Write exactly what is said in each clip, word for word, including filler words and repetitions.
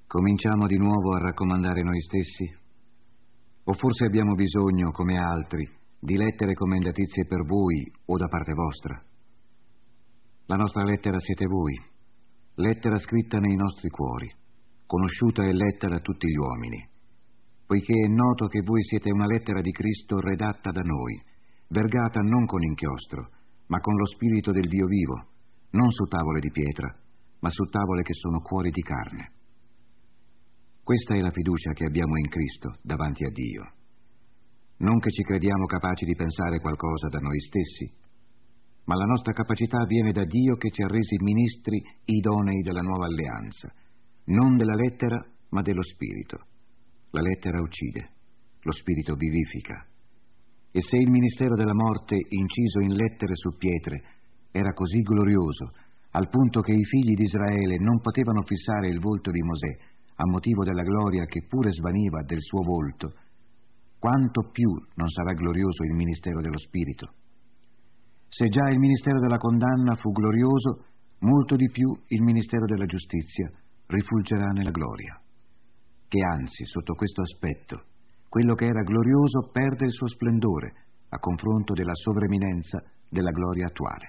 Cominciamo di nuovo a raccomandare noi stessi? O forse abbiamo bisogno, come altri, di lettere commendatizie per voi o da parte vostra? La nostra lettera siete voi, lettera scritta nei nostri cuori, conosciuta e letta da tutti gli uomini, poiché è noto che voi siete una lettera di Cristo redatta da noi, vergata non con inchiostro, ma con lo spirito del Dio vivo, non su tavole di pietra, ma su tavole che sono cuori di carne. Questa è la fiducia che abbiamo in Cristo davanti a Dio. Non che ci crediamo capaci di pensare qualcosa da noi stessi, ma la nostra capacità viene da Dio che ci ha resi ministri idonei della nuova alleanza, non della lettera, ma dello spirito. La lettera uccide, lo spirito vivifica. E se il ministero della morte, inciso in lettere su pietre, era così glorioso, al punto che i figli di Israele non potevano fissare il volto di Mosè, a motivo della gloria che pure svaniva del suo volto, quanto più non sarà glorioso il ministero dello Spirito? Se già il ministero della condanna fu glorioso, molto di più il ministero della giustizia rifulgerà nella gloria. Che anzi, sotto questo aspetto, quello che era glorioso perde il suo splendore a confronto della sovreminenza della gloria attuale.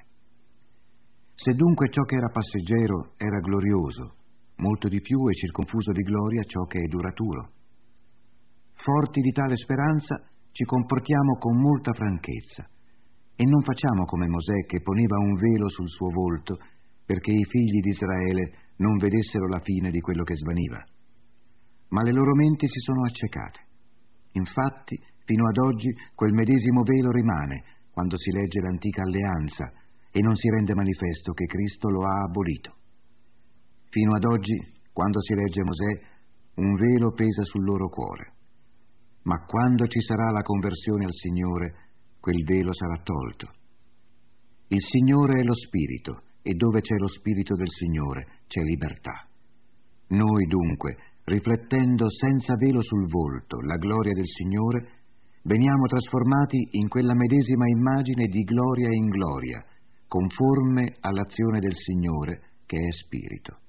Se dunque ciò che era passeggero era glorioso, molto di più è circonfuso di gloria ciò che è duraturo. Forti di tale speranza, ci comportiamo con molta franchezza e non facciamo come Mosè che poneva un velo sul suo volto perché i figli di Israele non vedessero la fine di quello che svaniva. Ma le loro menti si sono accecate. Infatti, fino ad oggi quel medesimo velo rimane quando si legge l'antica alleanza e non si rende manifesto che Cristo lo ha abolito. Fino ad oggi, quando si legge Mosè, un velo pesa sul loro cuore. Ma quando ci sarà la conversione al Signore, quel velo sarà tolto. Il Signore è lo Spirito, e dove c'è lo Spirito del Signore c'è libertà. Noi dunque, riflettendo senza velo sul volto la gloria del Signore, veniamo trasformati in quella medesima immagine di gloria in gloria, conforme all'azione del Signore che è Spirito.